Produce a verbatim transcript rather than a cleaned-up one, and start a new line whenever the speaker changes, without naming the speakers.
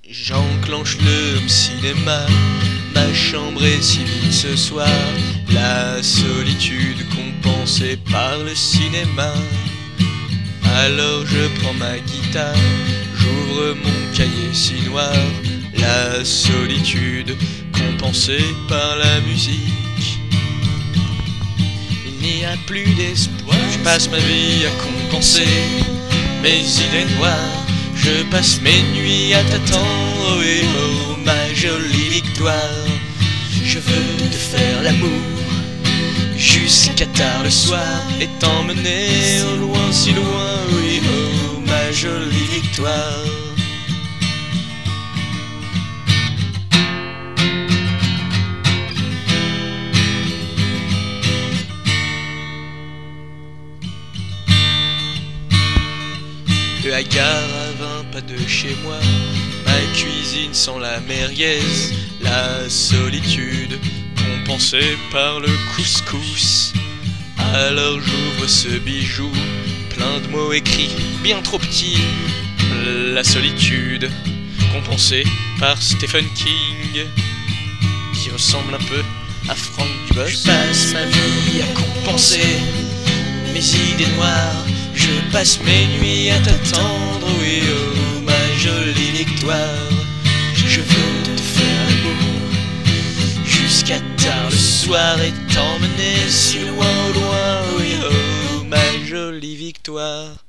J'enclenche le cinéma, ma chambre est si vide ce soir, la solitude compensée par le cinéma. Alors je prends ma guitare, j'ouvre mon cahier si noir, la solitude compensée par la musique. Il n'y a plus d'espoir, je passe ma vie à compenser mes idées noires. Je passe mes nuits à t'attendre, oh et oh ma jolie victoire. Je veux te faire l'amour jusqu'à tard le soir et t'emmener au loin, si loin, oui oh ma jolie victoire. De la gare à vingt pas de chez moi, ma cuisine sans la merguez, la solitude compensée par le couscous. Alors j'ouvre ce bijou, plein de mots écrits bien trop petits, la solitude compensée par Stephen King, qui ressemble un peu à Frank Dubosc. Je passe ma vie à compenser mes idées noires, je passe mes nuits à t'attendre, oui oh ma jolie victoire. Je veux te faire l'amour jusqu'à tard le soir et t'emmener si loin au loin, oui oh ma jolie victoire.